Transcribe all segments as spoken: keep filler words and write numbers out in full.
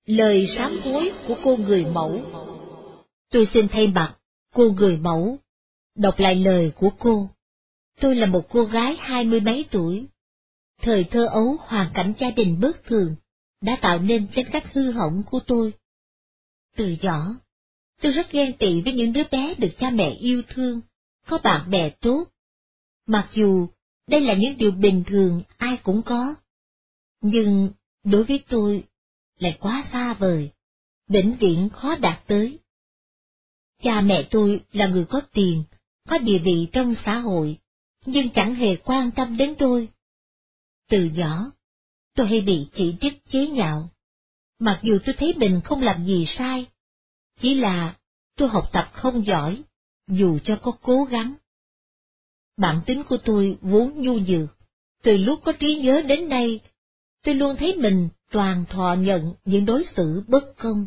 Lời sám hối của cô người mẫu. Tôi xin thay mặt cô người mẫu đọc lại lời của cô. Tôi là một cô gái hai mươi mấy tuổi. Thời thơ ấu hoàn cảnh gia đình bất thường đã tạo nên tính cách hư hỏng của tôi. Từ nhỏ, tôi rất ghen tị với những đứa bé được cha mẹ yêu thương, có bạn bè tốt. Mặc dù đây là những điều bình thường ai cũng có, nhưng đối với tôi lại quá xa vời, vĩnh viễn khó đạt tới. Cha mẹ tôi là người có tiền, có địa vị trong xã hội, nhưng chẳng hề quan tâm đến tôi. Từ nhỏ, tôi hay bị chỉ trích chế nhạo, mặc dù tôi thấy mình không làm gì sai, chỉ là tôi học tập không giỏi, dù cho có cố gắng. Bản tính của tôi vốn nhu nhược, từ lúc có trí nhớ đến nay, tôi luôn thấy mình toàn thọ nhận những đối xử bất công.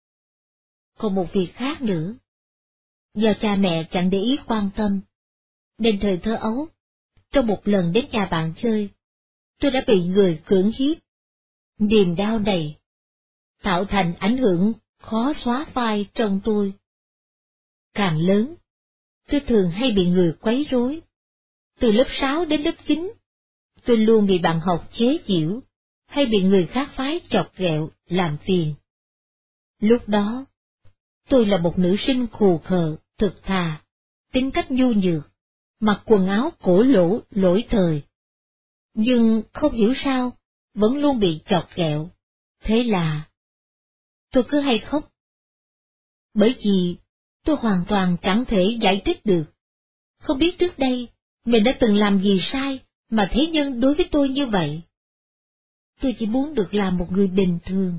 Còn một việc khác nữa, do cha mẹ chẳng để ý quan tâm, nên thời thơ ấu, trong một lần đến nhà bạn chơi, tôi đã bị người cưỡng hiếp. Niềm đau này tạo thành ảnh hưởng khó xóa phai trong tôi. Càng lớn, tôi thường hay bị người quấy rối. Từ lớp sáu đến lớp chín, tôi luôn bị bạn học chế giễu, hay bị người khác phái chọc ghẹo, làm phiền. Lúc đó, tôi là một nữ sinh khù khờ, thực thà, tính cách nhu nhược, mặc quần áo cổ lỗ, lỗi thời. Nhưng không hiểu sao, vẫn luôn bị chọc ghẹo. Thế là, tôi cứ hay khóc. Bởi vì, tôi hoàn toàn chẳng thể giải thích được. Không biết trước đây, mình đã từng làm gì sai, mà thế nhân đối với tôi như vậy. Tôi chỉ muốn được làm một người bình thường.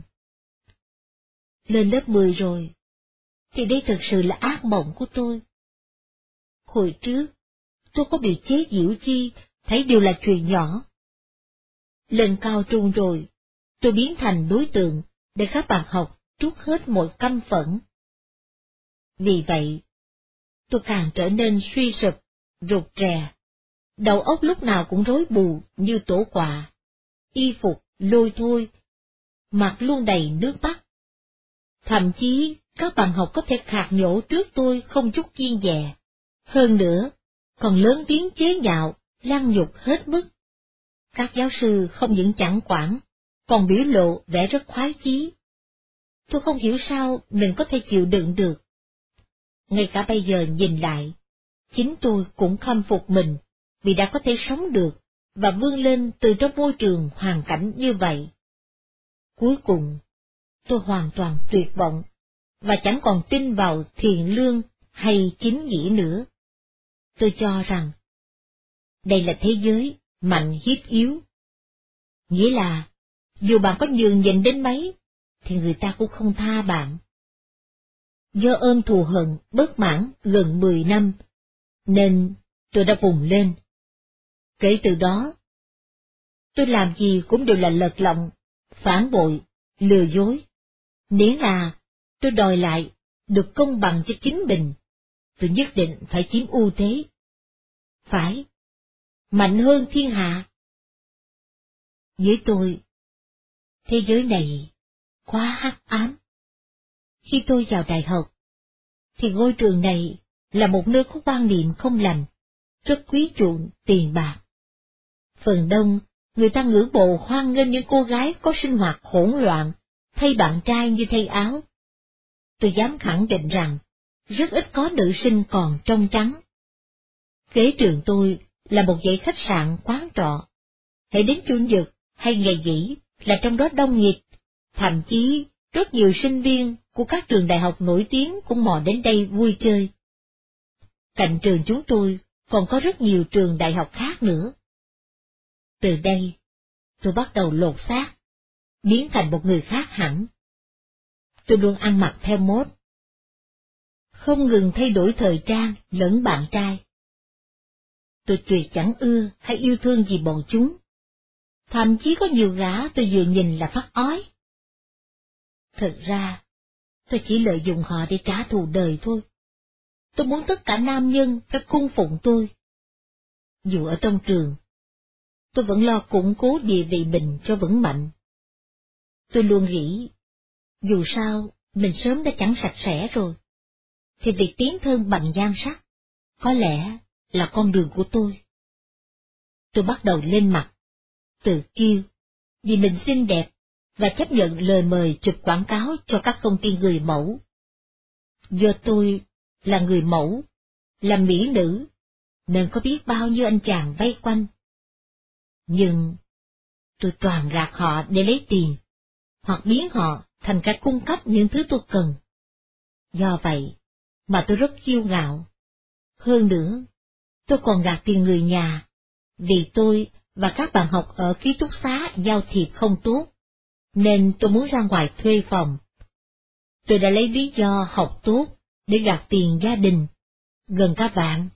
Lên lớp mười rồi, thì đây thực sự là ác mộng của tôi. Hồi trước, tôi có bị chế giễu chi, thấy đều là chuyện nhỏ. Lên cao trung rồi, tôi biến thành đối tượng để các bạn học trút hết mọi căm phẫn. Vì vậy, tôi càng trở nên suy sụp, rụt rè, đầu óc lúc nào cũng rối bù như tổ quạ, y phục lôi thôi, mặt luôn đầy nước mắt. Thậm chí, các bạn học có thể khạc nhổ trước tôi không chút kiêng dè. Hơn nữa, còn lớn tiếng chế nhạo, lăng nhục hết mức. Các giáo sư không những chẳng quản, còn biểu lộ vẻ rất khoái chí. Tôi không hiểu sao mình có thể chịu đựng được. Ngay cả bây giờ nhìn lại, chính tôi cũng khâm phục mình, vì đã có thể sống được, và vươn lên từ trong môi trường hoàn cảnh như vậy. Cuối cùng, tôi hoàn toàn tuyệt vọng, và chẳng còn tin vào thiện lương hay chính nghĩa nữa. Tôi cho rằng, đây là thế giới mạnh hiếp yếu. Nghĩa là, dù bạn có nhường nhịn đến mấy, thì người ta cũng không tha bạn. Do ôm thù hận, bất mãn gần mười năm, nên tôi đã vùng lên. Kể từ đó, tôi làm gì cũng đều là lật lọng, phản bội, lừa dối. Nếu là tôi đòi lại được công bằng cho chính mình, tôi nhất định phải chiếm ưu thế. Phải, mạnh hơn thiên hạ. Với tôi, thế giới này quá hắc ám. Khi tôi vào đại học, thì ngôi trường này là một nơi có quan niệm không lành, rất quý chuộng tiền bạc. Phần đông, người ta ngưỡng mộ hoan nghênh những cô gái có sinh hoạt hỗn loạn, thay bạn trai như thay áo. Tôi dám khẳng định rằng, rất ít có nữ sinh còn trong trắng. Kế trường tôi là một dãy khách sạn quán trọ. Hãy đến Chủ nhật hay ngày nghỉ là trong đó đông nghịt, thậm chí rất nhiều sinh viên của các trường đại học nổi tiếng cũng mò đến đây vui chơi. Cạnh trường chúng tôi còn có rất nhiều trường đại học khác nữa. Từ đây, tôi bắt đầu lột xác, biến thành một người khác hẳn. Tôi luôn ăn mặc theo mốt, không ngừng thay đổi thời trang lẫn bạn trai. Tôi tuyệt chẳng ưa hay yêu thương gì bọn chúng. Thậm chí có nhiều gã tôi vừa nhìn là phát ói. Thật ra, tôi chỉ lợi dụng họ để trả thù đời thôi. Tôi muốn tất cả nam nhân phải cung phụng tôi. Dù ở trong trường, tôi vẫn lo củng cố địa vị mình cho vững mạnh. Tôi luôn nghĩ, Dù sao, mình sớm đã chẳng sạch sẽ rồi, thì việc tiến thân bằng nhan sắc, có lẽ là con đường của tôi. Tôi bắt đầu lên mặt, tự kiêu, vì mình xinh đẹp, và chấp nhận lời mời chụp quảng cáo cho các công ty người mẫu. Do tôi là người mẫu, là mỹ nữ, nên có biết bao nhiêu anh chàng vây quanh. Nhưng tôi toàn gạt họ để lấy tiền, hoặc biến họ thành cả cung cấp những thứ tôi cần. Do vậy mà tôi rất kiêu ngạo. Hơn nữa, tôi còn gạt tiền người nhà, vì tôi và các bạn học ở ký túc xá giao thiệp không tốt, nên tôi muốn ra ngoài thuê phòng. Tôi đã lấy lý do học tốt để gạt tiền gia đình, gần cả vạn.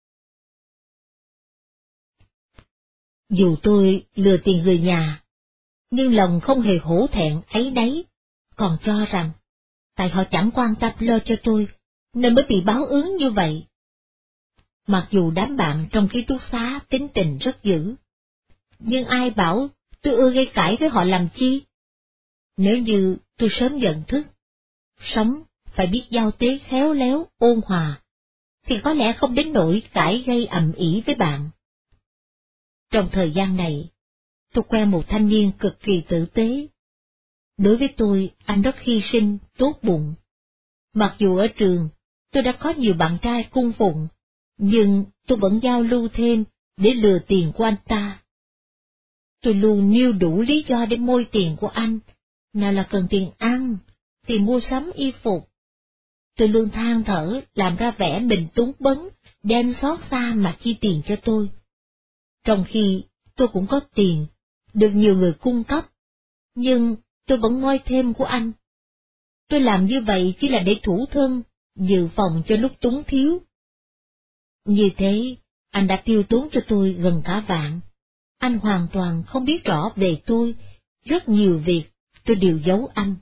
Dù tôi lừa tiền người nhà, nhưng lòng không hề hổ thẹn ấy đấy, còn cho rằng, tại họ chẳng quan tâm lo cho tôi, nên mới bị báo ứng như vậy. Mặc dù đám bạn trong ký túc xá tính tình rất dữ, nhưng ai bảo tôi ưa gây cãi với họ làm chi? Nếu như tôi sớm nhận thức, sống phải biết giao tế khéo léo, ôn hòa, thì có lẽ không đến nỗi cãi gây ầm ĩ với bạn. Trong thời gian này, tôi quen một thanh niên cực kỳ tử tế. Đối với tôi, anh rất hy sinh, tốt bụng. Mặc dù ở trường, tôi đã có nhiều bạn trai cung phụng, nhưng tôi vẫn giao lưu thêm để lừa tiền của anh ta. Tôi luôn nêu đủ lý do để môi tiền của anh, nào là cần tiền ăn, tiền mua sắm y phục. Tôi luôn than thở, làm ra vẻ mình túng bấn, đem xót xa mà chi tiền cho tôi. Trong khi tôi cũng có tiền, được nhiều người cung cấp, nhưng tôi vẫn moi thêm của anh. Tôi làm như vậy chỉ là để thủ thân, dự phòng cho lúc túng thiếu. Như thế, anh đã tiêu tốn cho tôi gần cả vạn. Anh hoàn toàn không biết rõ về tôi, rất nhiều việc tôi đều giấu anh.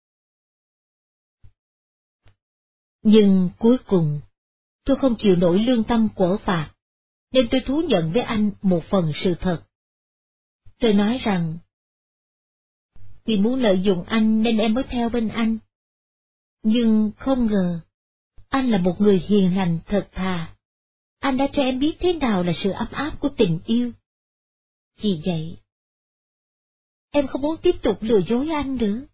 Nhưng cuối cùng, tôi không chịu nổi lương tâm quở phạt, nên tôi thú nhận với anh một phần sự thật. Tôi nói rằng, vì muốn lợi dụng anh nên em mới theo bên anh. Nhưng không ngờ, anh là một người hiền lành thật thà. Anh đã cho em biết thế nào là sự ấm áp của tình yêu. Vì vậy, em không muốn tiếp tục lừa dối anh nữa.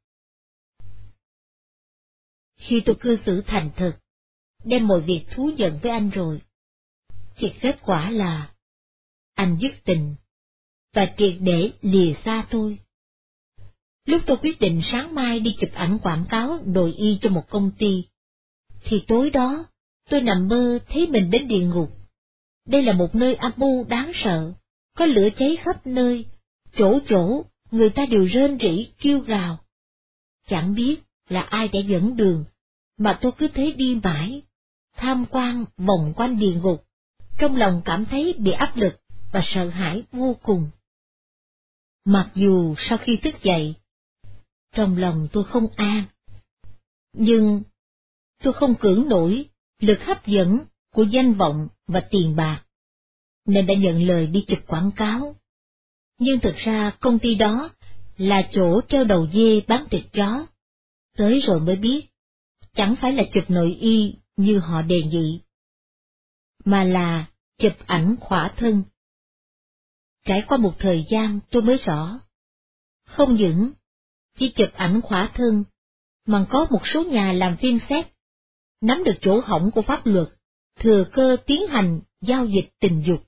Khi tôi cư xử thành thực, đem mọi việc thú nhận với anh rồi, thì kết quả là anh dứt tình và triệt để lìa xa tôi. Lúc tôi quyết định sáng mai đi chụp ảnh quảng cáo đội y cho một công ty, thì tối đó tôi nằm mơ thấy mình đến địa ngục. Đây là một nơi âm u đáng sợ, có lửa cháy khắp nơi, chỗ chỗ người ta đều rên rỉ kêu gào. Chẳng biết là ai đã dẫn đường, mà tôi cứ thế đi mãi, tham quan vòng quanh địa ngục, trong lòng cảm thấy bị áp lực và sợ hãi vô cùng. Mặc dù sau khi thức dậy, trong lòng tôi không an, nhưng tôi không cưỡng nổi lực hấp dẫn của danh vọng và tiền bạc, nên đã nhận lời đi chụp quảng cáo. Nhưng thực ra công ty đó là chỗ treo đầu dê bán thịt chó. Tới rồi mới biết, chẳng phải là chụp nội y như họ đề nghị, mà là chụp ảnh khỏa thân. Trải qua một thời gian tôi mới rõ, không những chỉ chụp ảnh khỏa thân, mà có một số nhà làm phim xét, nắm được chỗ hỏng của pháp luật, thừa cơ tiến hành giao dịch tình dục.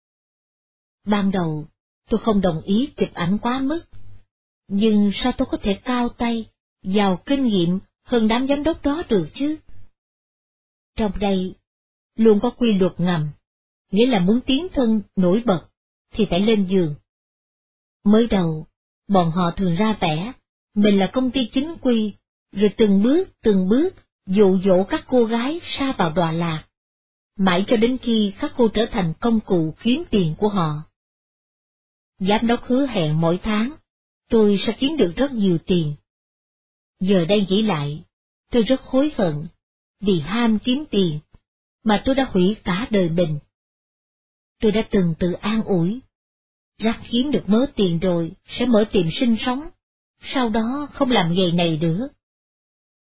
Ban đầu, tôi không đồng ý chụp ảnh quá mức, nhưng sao tôi có thể cao tay, giàu kinh nghiệm hơn đám giám đốc đó được chứ? Trong đây, luôn có quy luật ngầm, nghĩa là muốn tiến thân nổi bật, thì phải lên giường. Mới đầu, bọn họ thường ra vẻ, mình là công ty chính quy, rồi từng bước từng bước dụ dỗ các cô gái sa vào đọa lạc, mãi cho đến khi các cô trở thành công cụ kiếm tiền của họ. Giám đốc hứa hẹn mỗi tháng, tôi sẽ kiếm được rất nhiều tiền. Giờ đây nghĩ lại, tôi rất hối hận, vì ham kiếm tiền, mà tôi đã hủy cả đời mình. Tôi đã từng tự an ủi, rắc kiếm được mớ tiền rồi sẽ mở tiệm sinh sống, sau đó không làm nghề này nữa,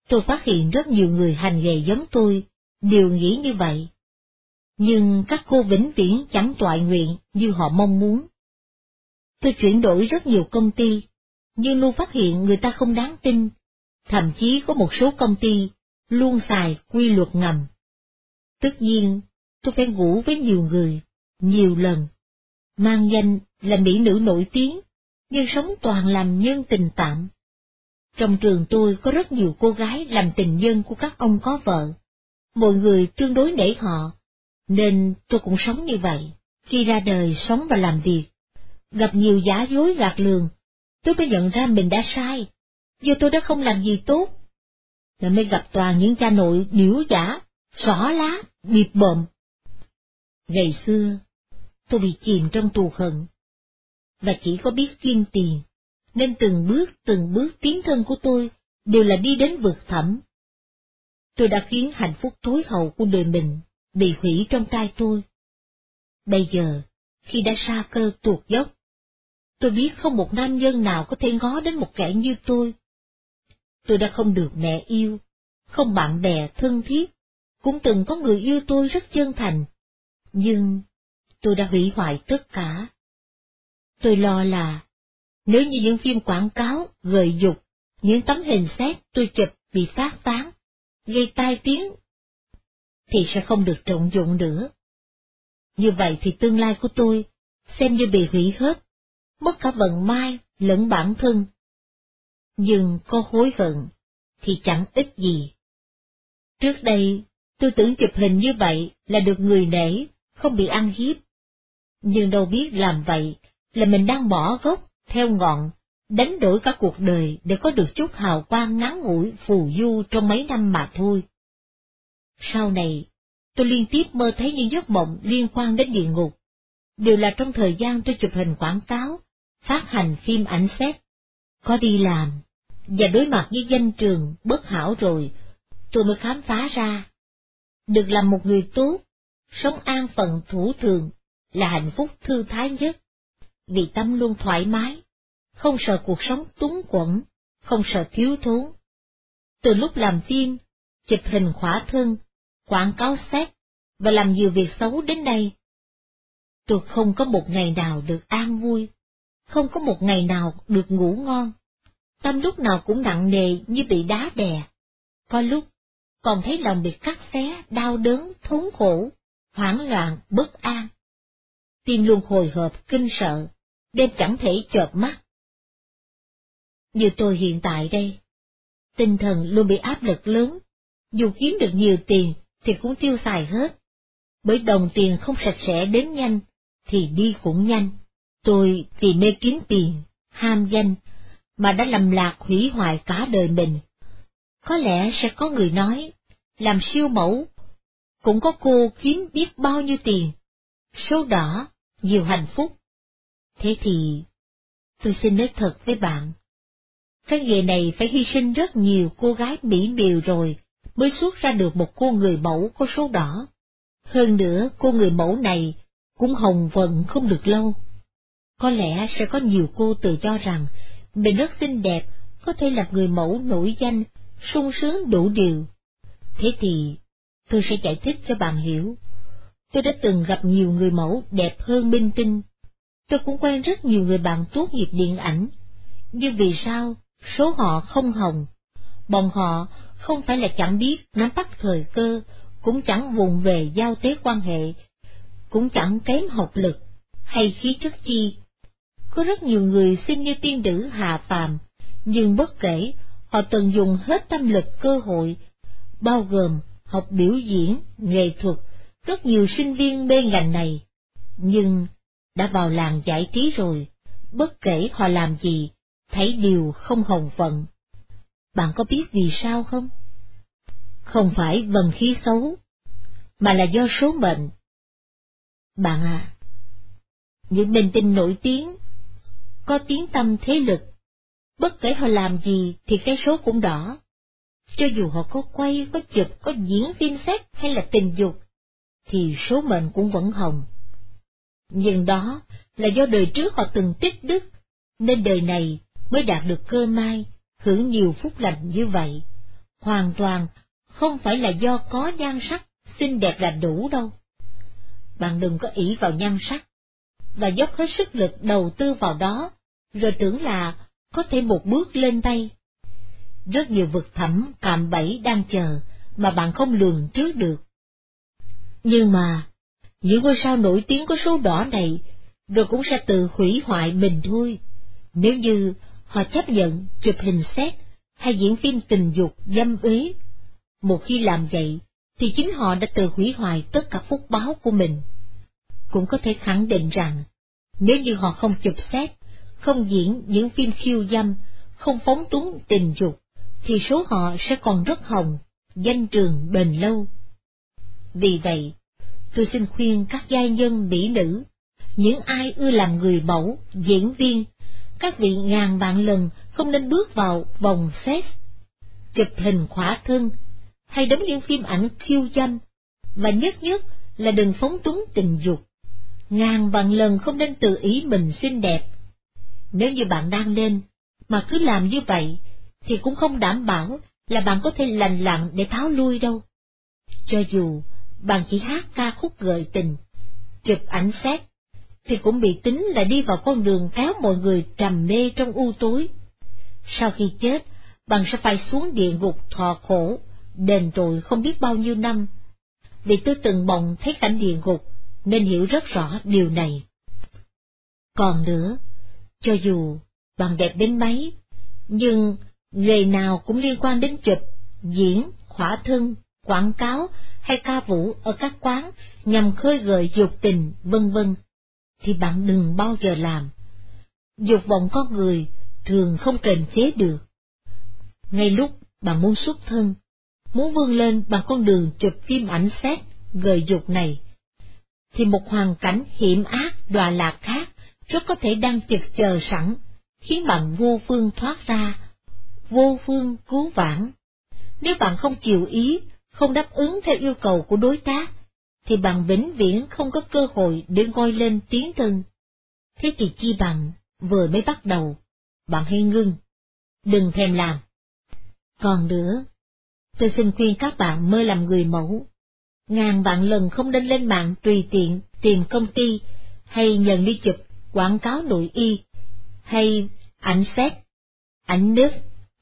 Tôi phát hiện rất nhiều người hành nghề giống tôi đều nghĩ như vậy. Nhưng các cô vĩnh viễn chẳng toại nguyện như họ mong muốn. Tôi chuyển đổi rất nhiều công ty, nhưng luôn phát hiện người ta không đáng tin, thậm chí có một số công ty luôn xài quy luật ngầm. Tất nhiên, tôi phải ngủ với nhiều người, nhiều lần, mang danh là mỹ nữ nổi tiếng, nhưng sống toàn làm nhân tình tạm. Trong trường tôi có rất nhiều cô gái làm tình nhân của các ông có vợ, mọi người tương đối nể họ, nên tôi cũng sống như vậy. Khi ra đời sống và làm việc, gặp nhiều giả dối gạt lường, tôi mới nhận ra mình đã sai, do tôi đã không làm gì tốt. Lại mới gặp toàn những cha nội điểu giả, xỏ lá, bịp bợm. Ngày xưa, tôi bị chìm trong tù hận, và chỉ có biết kiêng tiền, nên từng bước từng bước tiến thân của tôi đều là đi đến vực thẳm. Tôi đã khiến hạnh phúc tối hậu của đời mình bị hủy trong tay tôi. Bây giờ, khi đã sa cơ tuột dốc, tôi biết không một nam nhân nào có thể ngó đến một kẻ như tôi. Tôi đã không được mẹ yêu, không bạn bè thân thiết, cũng từng có người yêu tôi rất chân thành, nhưng tôi đã hủy hoại tất cả. Tôi lo là, nếu như những phim quảng cáo gợi dục, những tấm hình xét tôi chụp bị phát tán, gây tai tiếng, thì sẽ không được trọng dụng nữa. Như vậy thì tương lai của tôi xem như bị hủy hết, mất cả vận may lẫn bản thân. Nhưng có hối hận thì chẳng ích gì. Trước đây, tôi tưởng chụp hình như vậy là được người nể, không bị ăn hiếp. Nhưng đâu biết làm vậy là mình đang bỏ gốc, theo ngọn, đánh đổi cả cuộc đời để có được chút hào quang ngắn ngủi phù du trong mấy năm mà thôi. Sau này, tôi liên tiếp mơ thấy những giấc mộng liên quan đến địa ngục, đều là trong thời gian tôi chụp hình quảng cáo, phát hành phim ảnh xét. Có đi làm, và đối mặt với danh trường bất hảo rồi, tôi mới khám phá ra, được làm một người tốt, sống an phận thủ thường là hạnh phúc thư thái nhất, vì tâm luôn thoải mái, không sợ cuộc sống túng quẫn, không sợ thiếu thốn. Từ lúc làm phim, chụp hình khỏa thân, quảng cáo xét và làm nhiều việc xấu đến đây, tôi không có một ngày nào được an vui, không có một ngày nào được ngủ ngon. Tâm lúc nào cũng nặng nề như bị đá đè, có lúc còn thấy lòng bị cắt xé, đau đớn, thống khổ, hoảng loạn, bất an. Tim luôn hồi hộp, kinh sợ, đêm chẳng thể chợp mắt. Như tôi hiện tại đây, tinh thần luôn bị áp lực lớn, dù kiếm được nhiều tiền thì cũng tiêu xài hết, bởi đồng tiền không sạch sẽ đến nhanh, thì đi cũng nhanh. Tôi vì mê kiếm tiền, ham danh, mà đã lầm lạc hủy hoại cả đời mình. Có lẽ sẽ có người nói, làm siêu mẫu, cũng có cô kiếm biết bao nhiêu tiền, số đỏ, nhiều hạnh phúc. Thế thì, tôi xin nói thật với bạn, cái nghề này phải hy sinh rất nhiều cô gái mỹ miều rồi, mới xuất ra được một cô người mẫu có số đỏ. Hơn nữa, cô người mẫu này cũng hồng vận không được lâu. Có lẽ sẽ có nhiều cô tự cho rằng mình rất xinh đẹp, có thể là người mẫu nổi danh, sung sướng đủ điều. Thế thì, tôi sẽ giải thích cho bạn hiểu. Tôi đã từng gặp nhiều người mẫu đẹp hơn minh tinh. Tôi cũng quen rất nhiều người bạn tốt nghiệp điện ảnh. Nhưng vì sao số họ không hồng? Bọn họ không phải là chẳng biết nắm bắt thời cơ, cũng chẳng vụng về giao tế quan hệ, cũng chẳng kém học lực hay khí chất chi. Có rất nhiều người sinh như tiên nữ hạ phàm, nhưng bất kể họ tận dụng hết tâm lực cơ hội, bao gồm học biểu diễn, nghệ thuật, rất nhiều sinh viên mê ngành này, nhưng đã vào làng giải trí rồi, bất kể họ làm gì, thấy điều không hồng vận. Bạn có biết vì sao không? Không phải vận khí xấu, mà là do số mệnh. Bạn à, những minh tinh nổi tiếng, có tiếng tăm thế lực, bất kể họ làm gì thì cái số cũng đỏ. Cho dù họ có quay, có chụp, có diễn phim xét hay là tình dục, thì số mệnh cũng vẫn hồng. Nhưng đó là do đời trước họ từng tích đức, nên đời này mới đạt được cơ may, hưởng nhiều phúc lành như vậy. hoàn toàn không phải là do có nhan sắc xinh đẹp là đủ đâu. Bạn đừng có ỷ vào nhan sắc, và dốc hết sức lực đầu tư vào đó, rồi tưởng là có thể một bước lên tay. Rất nhiều vực thẳm cạm bẫy đang chờ mà bạn không lường trước được. Nhưng mà, những ngôi sao nổi tiếng có số đỏ này, rồi cũng sẽ tự hủy hoại mình thôi, nếu như họ chấp nhận chụp hình sex hay diễn phim tình dục dâm uế. Một khi làm vậy, thì chính họ đã tự hủy hoại tất cả phúc báo của mình. Cũng có thể khẳng định rằng, nếu như họ không chụp sex, không diễn những phim khiêu dâm, không phóng túng tình dục, thì số họ sẽ còn rất hồng, danh trường bền lâu. Vì vậy, tôi xin khuyên các giai nhân mỹ nữ, những ai ưa làm người mẫu, diễn viên, các vị ngàn vạn lần không nên bước vào vòng sex, chụp hình khỏa thân, hay đóng những phim ảnh khiêu dâm, và nhất nhất là đừng phóng túng tình dục. Ngàn vạn lần không nên tự ý mình xinh đẹp. Nếu như bạn đang lên, mà cứ làm như vậy, thì cũng không đảm bảo là bạn có thể lành lặn để tháo lui đâu. Cho dù bạn chỉ hát ca khúc gợi tình, chụp ảnh sex, thì cũng bị tính là đi vào con đường kéo mọi người trầm mê trong u tối. Sau khi chết, bạn sẽ phải xuống địa ngục thọ khổ, đền tội không biết bao nhiêu năm. Vì tôi từng mộng thấy cảnh địa ngục, nên hiểu rất rõ điều này. Còn nữa, cho dù bạn đẹp đến mấy, nhưng nghề nào cũng liên quan đến chụp, diễn, khỏa thân, quảng cáo hay ca vũ ở các quán nhằm khơi gợi dục tình, vân vân, thì bạn đừng bao giờ làm. Dục vọng con người thường không kềm chế được. Ngay lúc bạn muốn xuất thân, muốn vươn lên bằng con đường chụp phim ảnh sex gợi dục này, thì một hoàn cảnh hiểm ác đọa lạc khác rất có thể đang chực chờ sẵn, khiến bạn vô phương thoát ra, vô phương cứu vãn. Nếu bạn không chịu ý, không đáp ứng theo yêu cầu của đối tác, thì bạn vĩnh viễn không có cơ hội để ngoi lên tiến thân. Thế thì chi bằng, vừa mới bắt đầu, bạn hãy ngưng, đừng thèm làm. Còn nữa, tôi xin khuyên các bạn mơ làm người mẫu, ngàn vạn lần không nên lên mạng tùy tiện tìm công ty, hay nhận đi chụp quảng cáo nội y, hay ảnh sex, ảnh nước.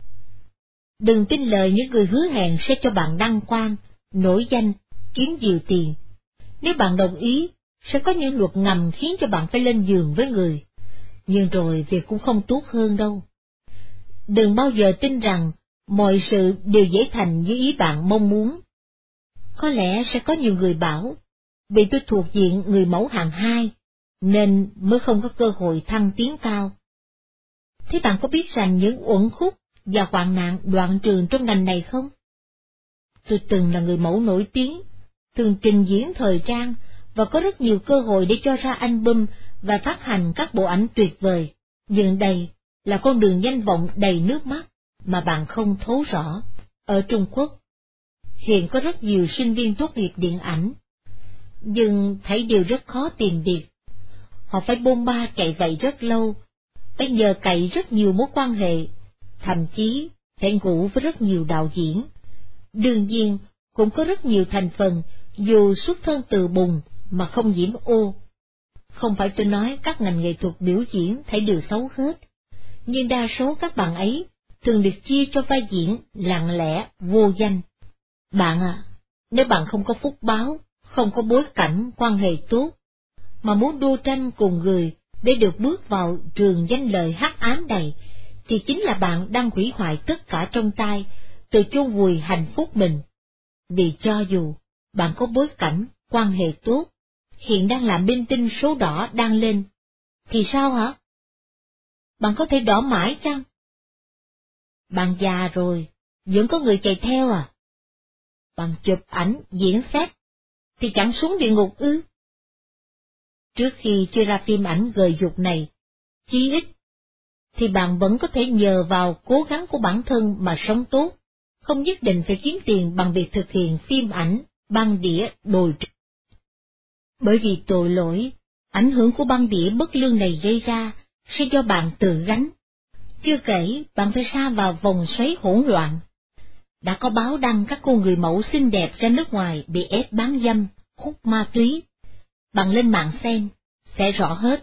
Đừng tin lời những người hứa hẹn sẽ cho bạn đăng quang, nổi danh, kiếm nhiều tiền. Nếu bạn đồng ý, sẽ có những luật ngầm khiến cho bạn phải lên giường với người, nhưng rồi việc cũng không tốt hơn đâu. Đừng bao giờ tin rằng mọi sự đều dễ thành như ý bạn mong muốn. Có lẽ sẽ có nhiều người bảo, vì tôi thuộc diện người mẫu hạng hai, nên mới không có cơ hội thăng tiến cao. Thế bạn có biết rằng những uẩn khúc và hoạn nạn đoạn trường trong ngành này không? Tôi từng là người mẫu nổi tiếng, từng trình diễn thời trang, và có rất nhiều cơ hội để cho ra album và phát hành các bộ ảnh tuyệt vời. Nhưng đây là con đường danh vọng đầy nước mắt mà bạn không thấu rõ. Ở Trung Quốc, hiện có rất nhiều sinh viên tốt nghiệp điện ảnh, nhưng thấy đều rất khó tìm việc. Họ phải bôn ba cày vạy rất lâu, phải nhờ cậy rất nhiều mối quan hệ, thậm chí phải ngủ với rất nhiều đạo diễn. Đương nhiên, cũng có rất nhiều thành phần dù xuất thân từ bùn mà không nhiễm ô. Không phải tôi nói các ngành nghệ thuật biểu diễn thấy đều xấu hết, nhưng đa số các bạn ấy thường được chia cho vai diễn lặng lẽ, vô danh. Bạn à, nếu bạn không có phúc báo, không có bối cảnh quan hệ tốt, mà muốn đua tranh cùng người để được bước vào trường danh lợi hắc ám này, thì chính là bạn đang hủy hoại tất cả trong tay, tự chôn vùi hạnh phúc mình. Vì cho dù bạn có bối cảnh, quan hệ tốt, hiện đang làm minh tinh số đỏ đang lên, thì sao hả? Bạn có thể đỏ mãi chăng? Bạn già rồi, vẫn có người chạy theo à? Bạn chụp ảnh, diễn phép, thì chẳng xuống địa ngục ư? Trước khi chưa ra phim ảnh gợi dục này, chí ít, thì bạn vẫn có thể nhờ vào cố gắng của bản thân mà sống tốt, không nhất định phải kiếm tiền bằng việc thực hiện phim ảnh, băng đĩa, đồi trụy. Bởi vì tội lỗi, ảnh hưởng của băng đĩa bất lương này gây ra sẽ do bạn tự gánh. Chưa kể, bạn phải sa vào vòng xoáy hỗn loạn. đã có báo đăng các cô người mẫu xinh đẹp ra nước ngoài bị ép bán dâm, hút ma túy. Bạn lên mạng xem, sẽ rõ hết.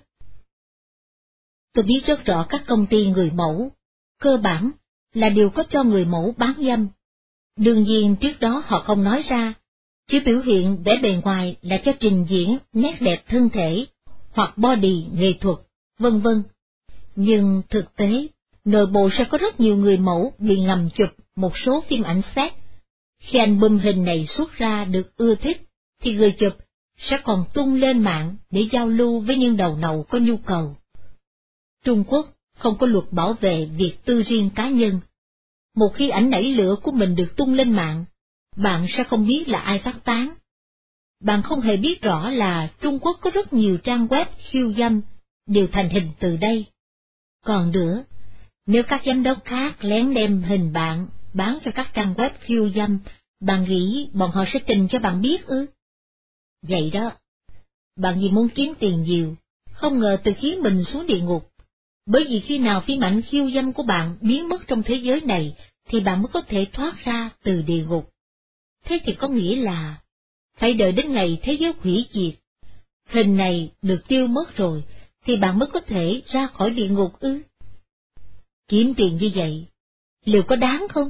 Tôi biết rất rõ các công ty người mẫu, cơ bản là đều có cho người mẫu bán dâm. Đương nhiên trước đó họ không nói ra, chỉ biểu hiện vẻ bề ngoài là cho trình diễn nét đẹp thân thể, hoặc body nghệ thuật, vân vân. Nhưng thực tế, nội bộ sẽ có rất nhiều người mẫu bị ngầm chụp một số phim ảnh sex. Khi album hình này xuất ra được ưa thích, thì người chụp sẽ còn tung lên mạng để giao lưu với những đầu nậu có nhu cầu. Trung Quốc không có luật bảo vệ việc tư riêng cá nhân. Một khi ảnh nảy lửa của mình được tung lên mạng, bạn sẽ không biết là ai phát tán. Bạn không hề biết rõ là Trung Quốc có rất nhiều trang web khiêu dâm, đều thành hình từ đây. Còn nữa, nếu các giám đốc khác lén đem hình bạn bán cho các trang web khiêu dâm, bạn nghĩ bọn họ sẽ trình cho bạn biết ư? Vậy đó, bạn vì muốn kiếm tiền nhiều, không ngờ tự khiến mình xuống địa ngục. Bởi vì khi nào phim ảnh khiêu dâm của bạn biến mất trong thế giới này, thì bạn mới có thể thoát ra từ địa ngục. Thế thì có nghĩa là, phải đợi đến ngày thế giới hủy diệt, hình này được tiêu mất rồi, thì bạn mới có thể ra khỏi địa ngục ư? Kiếm tiền như vậy, liệu có đáng không?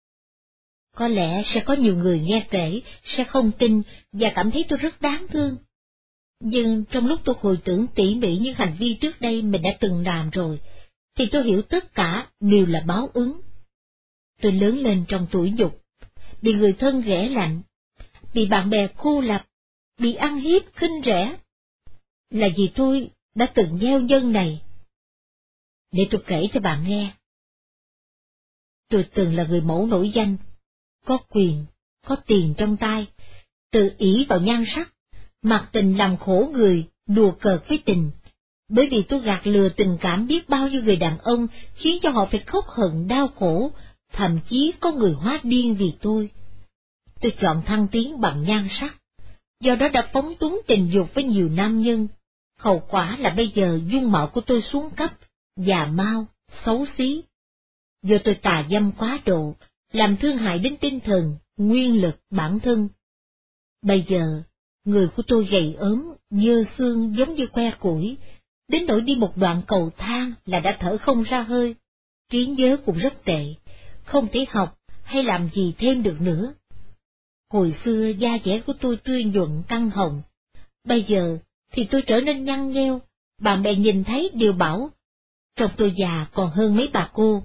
Có lẽ sẽ có nhiều người nghe kể, sẽ không tin và cảm thấy tôi rất đáng thương. Nhưng trong lúc tôi hồi tưởng tỉ mỉ những hành vi trước đây mình đã từng làm rồi, thì tôi hiểu tất cả đều là báo ứng. Tôi lớn lên trong tuổi nhục, bị người thân ghẻ lạnh, bị bạn bè cô lập, bị ăn hiếp khinh rẻ. Là vì tôi đã từng gieo nhân này. Để tôi kể cho bạn nghe. Tôi từng là người mẫu nổi danh, có quyền, có tiền trong tay, tự ỷ vào nhan sắc, mặc tình làm khổ người, đùa cợt với tình. Bởi vì tôi gạt lừa tình cảm biết bao nhiêu người đàn ông, khiến cho họ phải khóc hận đau khổ, thậm chí có người hóa điên vì tôi. Tôi chọn thăng tiến bằng nhan sắc, do đó đã phóng túng tình dục với nhiều nam nhân. Hậu quả là bây giờ dung mạo của tôi xuống cấp, già mau, xấu xí. Do tôi tà dâm quá độ, làm thương hại đến tinh thần, nguyên lực bản thân. Bây giờ, người của tôi gầy ốm, dơ xương giống như que củi, đến nỗi đi một đoạn cầu thang là đã thở không ra hơi. Trí nhớ cũng rất tệ, không thể học hay làm gì thêm được nữa. Hồi xưa da dẻ của tôi tươi nhuận căng hồng, bây giờ thì tôi trở nên nhăn nheo, bạn bè nhìn thấy đều bảo, trông tôi già còn hơn mấy bà cô.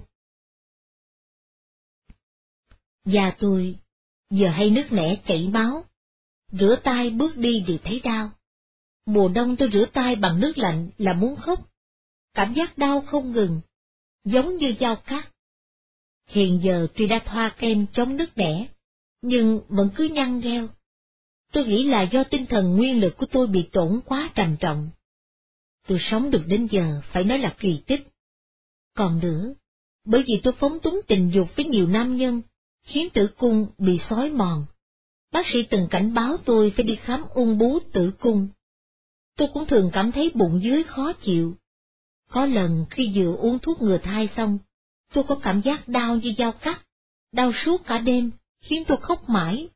Da tôi giờ hay nước nẻ chảy máu, rửa tay bước đi đều thấy đau. Mùa đông tôi rửa tay bằng nước lạnh là muốn khóc, cảm giác đau không ngừng, giống như dao cắt. Hiện giờ tuy đã thoa kem chống nước nẻ, nhưng vẫn cứ nhăn nheo. Tôi nghĩ là do tinh thần nguyên lực của tôi bị tổn quá trầm trọng. Tôi sống được đến giờ phải nói là kỳ tích. Còn nữa, bởi vì tôi phóng túng tình dục với nhiều nam nhân, khiến tử cung bị xói mòn. Bác sĩ từng cảnh báo tôi phải đi khám ung bướu tử cung. Tôi cũng thường cảm thấy bụng dưới khó chịu. Có lần khi vừa uống thuốc ngừa thai xong, tôi có cảm giác đau như dao cắt, đau suốt cả đêm, khiến tôi khóc mãi.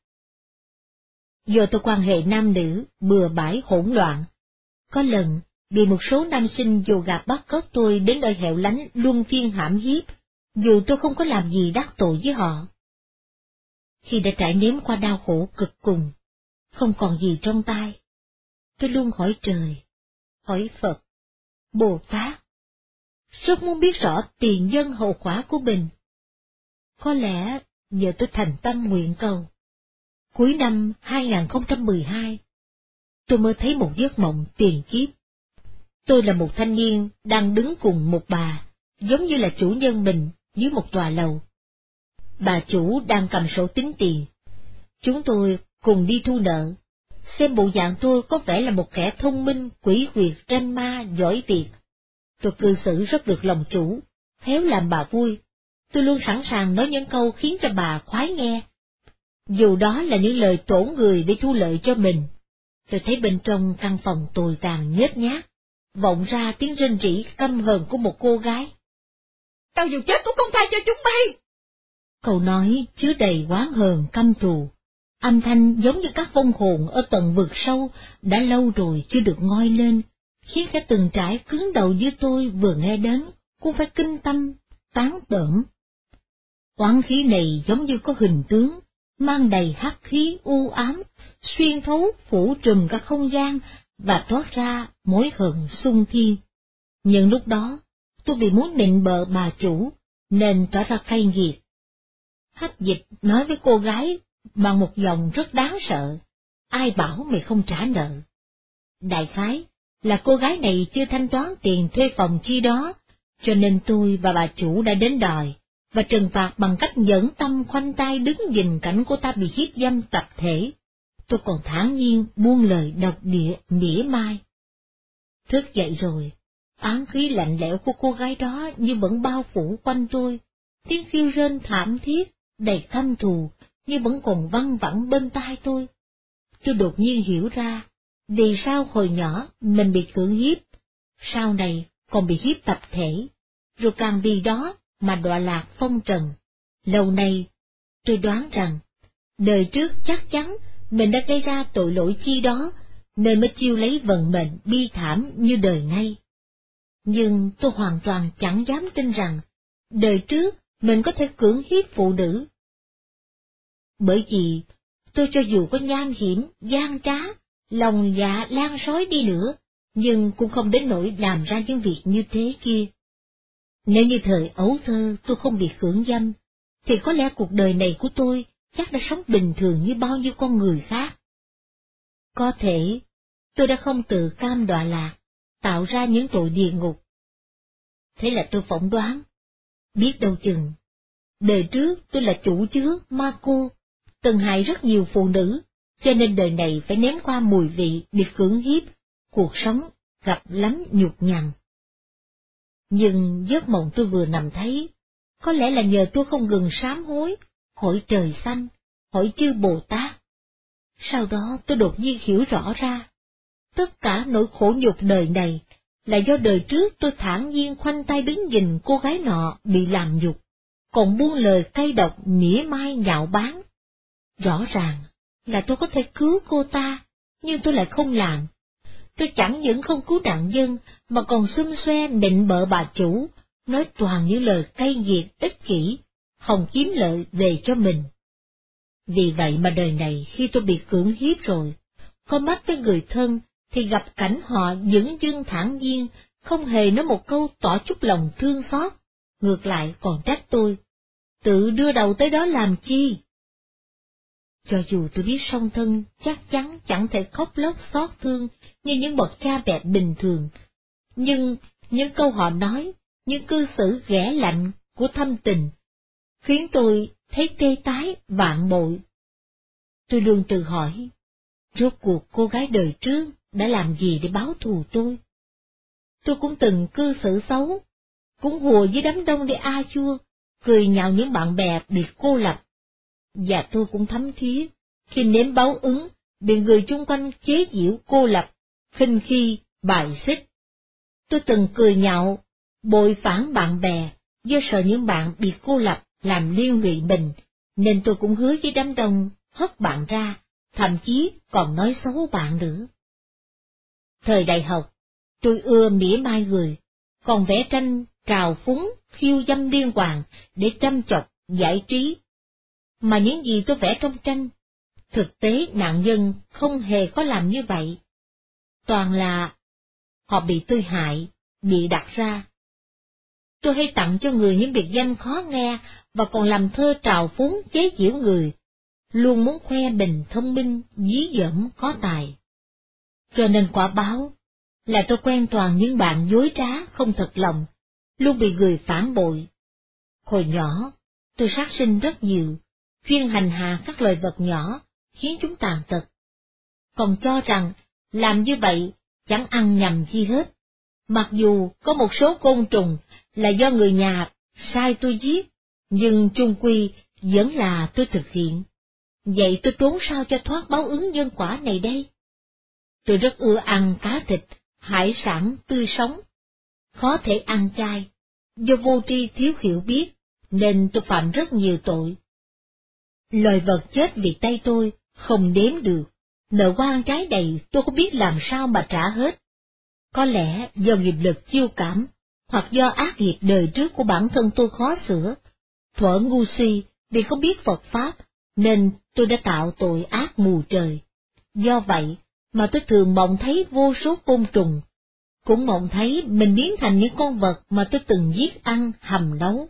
Giờ tôi quan hệ nam nữ, bừa bãi hỗn loạn. Có lần, bị một số nam sinh dù gạt bắt cóc tôi đến nơi hẻo lánh luân phiên hãm hiếp, dù tôi không có làm gì đắc tội với họ. Khi đã trải nếm qua đau khổ cực cùng, không còn gì trong tay, tôi luôn hỏi trời, hỏi Phật, Bồ Tát, rất muốn biết rõ tiền nhân hậu quả của mình. Có lẽ giờ tôi thành tâm nguyện cầu. Cuối năm hai không một hai, tôi mơ thấy một giấc mộng tiền kiếp. Tôi là một thanh niên đang đứng cùng một bà, giống như là chủ nhân mình, dưới một tòa lầu. Bà chủ đang cầm sổ tính tiền. Chúng tôi cùng đi thu nợ. Xem bộ dạng tôi có vẻ là một kẻ thông minh, quỷ quyệt, tranh ma, giỏi việc. Tôi cư xử rất được lòng chủ, khéo làm bà vui. Tôi luôn sẵn sàng nói những câu khiến cho bà khoái nghe. Dù đó là những lời tổn người để thu lợi cho mình. Tôi thấy bên trong căn phòng tồi tàn nhếch nhác, vọng ra tiếng rên rỉ căm hờn của một cô gái. Tao dù chết cũng không tha cho chúng bay! Câu nói chứa đầy oán hờn căm thù, âm thanh giống như các vong hồn ở tận vực sâu đã lâu rồi chưa được ngoi lên, khiến cả từng trải cứng đầu như tôi vừa nghe đến cũng phải kinh tâm, tán tởn. Oán khí này giống như có hình tướng, mang đầy hắc khí u ám, xuyên thấu phủ trùm cả không gian và toát ra mối hận xung thiên. Nhưng lúc đó, tôi vì muốn nịnh bợ bà chủ, nên tỏ ra cay nghiệt. Hách Dịch nói với cô gái bằng một giọng rất đáng sợ, ai bảo mày không trả nợ. Đại khái là cô gái này chưa thanh toán tiền thuê phòng chi đó, cho nên tôi và bà chủ đã đến đòi, và trừng phạt bằng cách nhẫn tâm khoanh tay đứng nhìn cảnh cô ta bị hiếp dâm tập thể. Tôi còn thản nhiên buông lời độc địa mỉa mai. Thức dậy rồi, ám khí lạnh lẽo của cô gái đó như vẫn bao phủ quanh tôi, tiếng kêu rên thảm thiết, đầy căm thù, như vẫn còn văng vẳng bên tai tôi. Tôi đột nhiên hiểu ra, vì sao hồi nhỏ mình bị cưỡng hiếp, sau này còn bị hiếp tập thể, rồi càng vì đó mà đọa lạc phong trần. Lâu nay, tôi đoán rằng, đời trước chắc chắn mình đã gây ra tội lỗi chi đó, nên mới chiêu lấy vận mệnh bi thảm như đời nay. Nhưng tôi hoàn toàn chẳng dám tin rằng, đời trước mình có thể cưỡng hiếp phụ nữ. Bởi vì, tôi cho dù có nham hiểm, gian trá, lòng dạ lan sói đi nữa, nhưng cũng không đến nỗi làm ra những việc như thế kia. Nếu như thời ấu thơ tôi không bị cưỡng dâm, thì có lẽ cuộc đời này của tôi chắc đã sống bình thường như bao nhiêu con người khác. Có thể, tôi đã không tự cam đọa lạc, tạo ra những tội địa ngục. Thế là tôi phỏng đoán, biết đâu chừng, đời trước tôi là chủ chứa ma cô, từng hại rất nhiều phụ nữ, cho nên đời này phải nếm qua mùi vị bị cưỡng hiếp, cuộc sống gặp lắm nhục nhằn. Nhưng giấc mộng tôi vừa nằm thấy, có lẽ là nhờ tôi không ngừng sám hối, hỏi trời xanh, hỏi chư Bồ Tát. Sau đó tôi đột nhiên hiểu rõ ra, tất cả nỗi khổ nhục đời này là do đời trước tôi thản nhiên khoanh tay đứng nhìn cô gái nọ bị làm nhục, còn buông lời cay độc mỉa mai nhạo báng. Rõ ràng là tôi có thể cứu cô ta, nhưng tôi lại không làm. Tôi chẳng những không cứu nạn nhân, mà còn xum xoe nịnh bợ bà chủ, nói toàn những lời cay nghiệt ích kỷ, hòng chiếm lợi về cho mình. Vì vậy mà đời này khi tôi bị cưỡng hiếp rồi, có mắt với người thân, thì gặp cảnh họ dửng dưng thản nhiên, không hề nói một câu tỏ chút lòng thương xót, ngược lại còn trách tôi, tự đưa đầu tới đó làm chi. Cho dù tôi biết song thân chắc chắn chẳng thể khóc lóc xót thương như những bậc cha mẹ bình thường, nhưng những câu họ nói, những cư xử ghẻ lạnh của thâm tình, khiến tôi thấy tê tái vạn bội. Tôi luôn tự hỏi, rốt cuộc cô gái đời trước đã làm gì để báo thù tôi? Tôi cũng từng cư xử xấu, cũng hùa với đám đông để a chua, cười nhạo những bạn bè bị cô lập. Và tôi cũng thấm thía, khi nếm báo ứng, bị người chung quanh chế giễu cô lập, khinh khi, bài xích. Tôi từng cười nhạo, bội phản bạn bè, do sợ những bạn bị cô lập làm liên lụy mình, nên tôi cũng hứa với đám đông hất bạn ra, thậm chí còn nói xấu bạn nữa. Thời đại học, tôi ưa mỉa mai người, còn vẽ tranh trào phúng, khiêu dâm điên hoàng để châm chọc, giải trí. Mà những gì tôi vẽ trong tranh, thực tế nạn nhân không hề có làm như vậy. Toàn là họ bị tôi hại, bị đặt ra. Tôi hay tặng cho người những biệt danh khó nghe và còn làm thơ trào phúng chế giễu người, luôn muốn khoe mình thông minh, dí dỏm, có tài. Cho nên quả báo là tôi quen toàn những bạn dối trá không thật lòng, luôn bị người phản bội. Hồi nhỏ, tôi sát sinh rất nhiều, chuyên hành hạ các loài vật nhỏ, khiến chúng tàn tật. Còn cho rằng, làm như vậy chẳng ăn nhầm gì hết, mặc dù có một số côn trùng là do người nhà sai tôi giết, nhưng chung quy vẫn là tôi thực hiện. Vậy tôi trốn sao cho thoát báo ứng nhân quả này đây? Tôi rất ưa ăn cá thịt, hải sản tươi sống. Khó thể ăn chay, do vô tri thiếu hiểu biết, nên tôi phạm rất nhiều tội. Loài vật chết vì tay tôi không đếm được, nợ oan trái đầy tôi không biết làm sao mà trả hết. Có lẽ do nghiệp lực chiêu cảm, hoặc do ác nghiệp đời trước của bản thân tôi khó sửa. Thuở ngu si vì không biết Phật Pháp, nên tôi đã tạo tội ác mù trời. Do vậy mà tôi thường mộng thấy vô số côn trùng, cũng mộng thấy mình biến thành những con vật mà tôi từng giết ăn hầm nấu.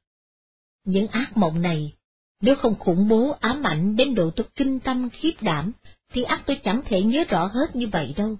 Những ác mộng này, nếu không khủng bố ám ảnh đến độ tôi kinh tâm khiếp đảm, thì ắt tôi chẳng thể nhớ rõ hết như vậy đâu.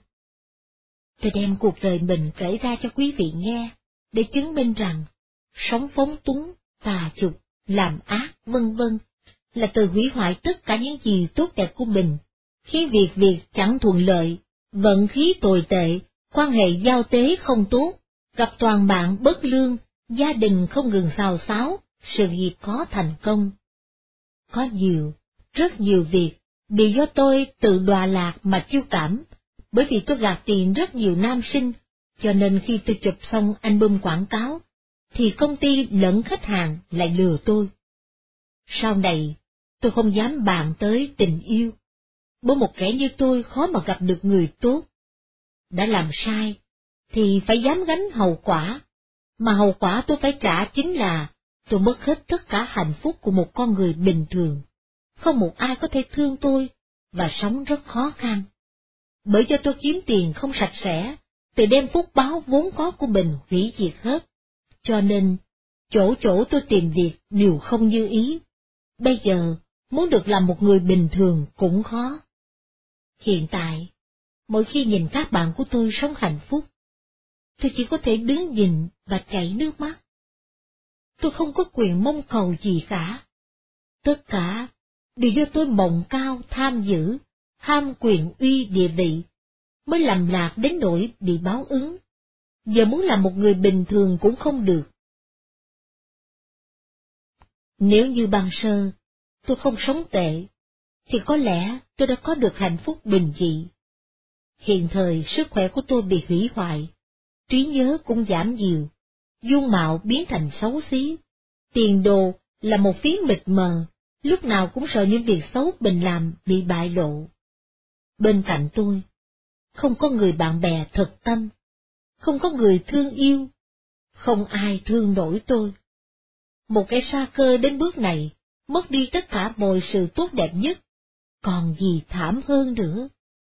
Tôi đem cuộc đời mình kể ra cho quý vị nghe, để chứng minh rằng, sống phóng túng, tà dục, làm ác, vân vân, là từ hủy hoại tất cả những gì tốt đẹp của mình, khi việc việc chẳng thuận lợi, vận khí tồi tệ, quan hệ giao tế không tốt, gặp toàn bạn bất lương, gia đình không ngừng xào xáo, sự nghiệp có thành công. Có nhiều, rất nhiều việc, đều do tôi tự đọa lạc mà chiêu cảm, bởi vì tôi gạt tiền rất nhiều nam sinh, cho nên khi tôi chụp xong album quảng cáo, thì công ty lẫn khách hàng lại lừa tôi. Sau này, tôi không dám bàn tới tình yêu, bởi một kẻ như tôi khó mà gặp được người tốt. Đã làm sai, thì phải dám gánh hậu quả, mà hậu quả tôi phải trả chính là tôi mất hết tất cả hạnh phúc của một con người bình thường. Không một ai có thể thương tôi, và sống rất khó khăn. Bởi cho tôi kiếm tiền không sạch sẽ, tôi đem phúc báo vốn có của mình hủy diệt hết. Cho nên, chỗ chỗ tôi tìm việc đều không như ý. Bây giờ, muốn được làm một người bình thường cũng khó. Hiện tại, mỗi khi nhìn các bạn của tôi sống hạnh phúc, tôi chỉ có thể đứng nhìn và chảy nước mắt. Tôi không có quyền mong cầu gì cả. Tất cả đều do tôi mộng cao tham dữ, tham quyền uy địa vị, mới làm lạc đến nỗi bị báo ứng. Giờ muốn làm một người bình thường cũng không được. Nếu như ban sơ, tôi không sống tệ, thì có lẽ tôi đã có được hạnh phúc bình dị. Hiện thời sức khỏe của tôi bị hủy hoại, trí nhớ cũng giảm nhiều, dung mạo biến thành xấu xí, tiền đồ là một phía mịt mờ, lúc nào cũng sợ những việc xấu mình làm bị bại lộ. Bên cạnh tôi, không có người bạn bè thật tâm, không có người thương yêu, không ai thương nổi tôi. Một kẻ sa cơ đến bước này, mất đi tất cả mọi sự tốt đẹp nhất, còn gì thảm hơn nữa.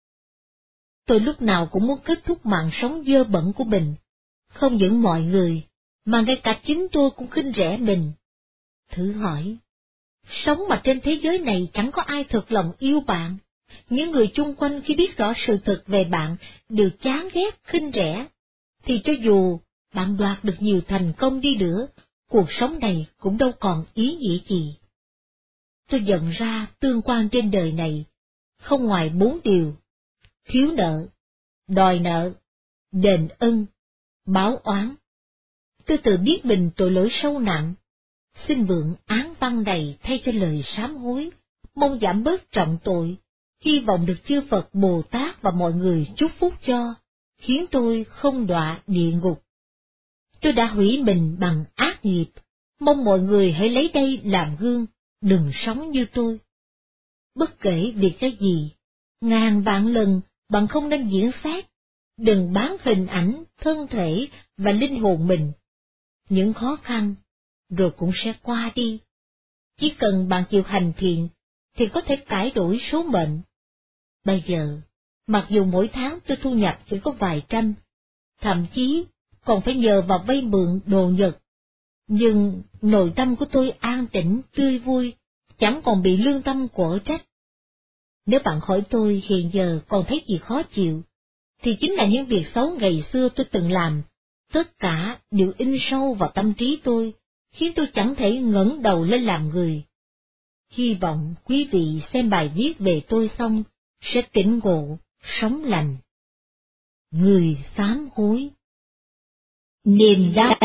Tôi lúc nào cũng muốn kết thúc mạng sống dơ bẩn của mình, không những mọi người, mà ngay cả chính tôi cũng khinh rẻ mình. Thử hỏi, sống mà trên thế giới này chẳng có ai thật lòng yêu bạn, những người chung quanh khi biết rõ sự thật về bạn đều chán ghét khinh rẻ, thì cho dù bạn đoạt được nhiều thành công đi nữa, cuộc sống này cũng đâu còn ý nghĩa gì. Tôi nhận ra tương quan trên đời này, không ngoài bốn điều: thiếu nợ, đòi nợ, đền ân, báo oán. Tôi tự biết mình tội lỗi sâu nặng, xin vượng án văn này thay cho lời sám hối, mong giảm bớt trọng tội, hy vọng được chư Phật Bồ Tát và mọi người chúc phúc cho, khiến tôi không đọa địa ngục. Tôi đã hủy mình bằng ác nghiệp, mong mọi người hãy lấy đây làm gương, đừng sống như tôi. Bất kể việc cái gì, ngàn vạn lần bạn không nên diễn xét, đừng bán hình ảnh, thân thể và linh hồn mình. Những khó khăn rồi cũng sẽ qua đi. Chỉ cần bạn chịu hành thiện thì có thể cải đổi số mệnh. Bây giờ, mặc dù mỗi tháng tôi thu nhập chỉ có vài trăm, thậm chí còn phải nhờ vào vay mượn đồ nhật, nhưng nội tâm của tôi an tĩnh, tươi vui, chẳng còn bị lương tâm quở trách. Nếu bạn hỏi tôi hiện giờ còn thấy gì khó chịu, thì chính là những việc xấu ngày xưa tôi từng làm, tất cả đều in sâu vào tâm trí tôi, khiến tôi chẳng thể ngẩng đầu lên làm người. Hy vọng quý vị xem bài viết về tôi xong, sẽ tỉnh ngộ, sống lành. Người sám hối. Niềm đau